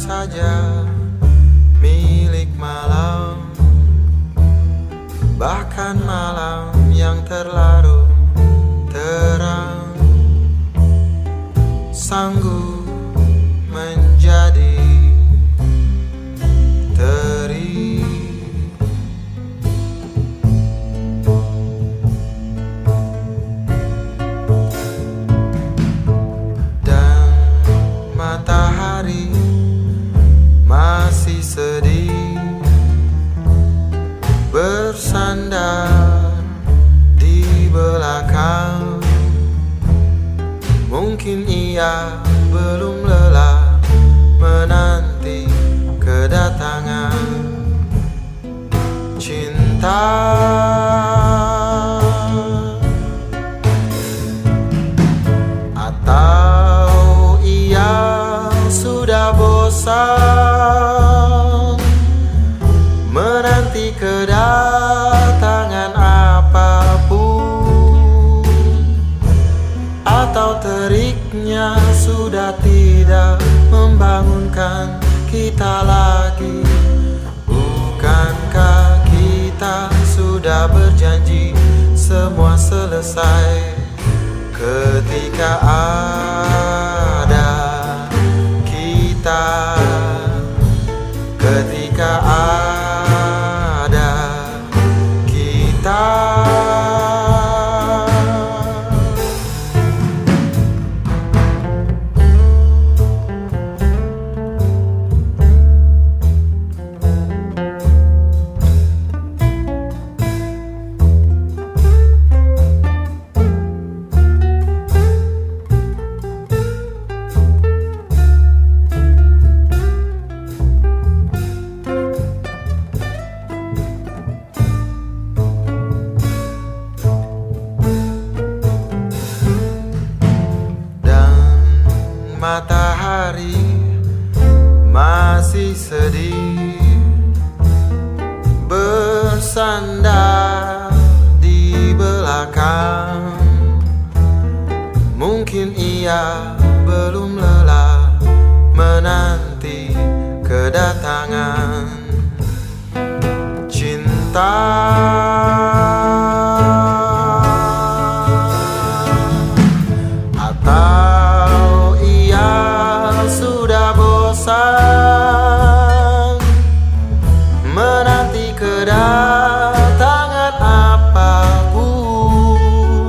saja milik malam, bahkan malam yang terlarut terang sanggup menjadi teri. Dan matahari masih sedih bersandar di belakang. Mungkin ia belum lelah menanti kedatangan cinta. Atau ia sudah bosan menanti kedatangan apapun, atau teriknya sudah tidak membangunkan kita lagi. Bukankah kita sudah berjanji semua selesai ketika ada kita, ketika ada kita. Matahari masih sedih bersandar di belakang. Mungkin ia belum lelah menanti kedatangan cinta. Menanti kedatangan apapun,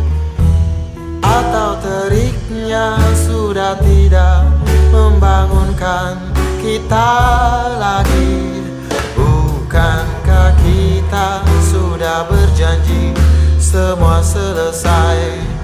atau teriknya sudah tidak membangunkan kita lagi. Bukankah kita sudah berjanji semua selesai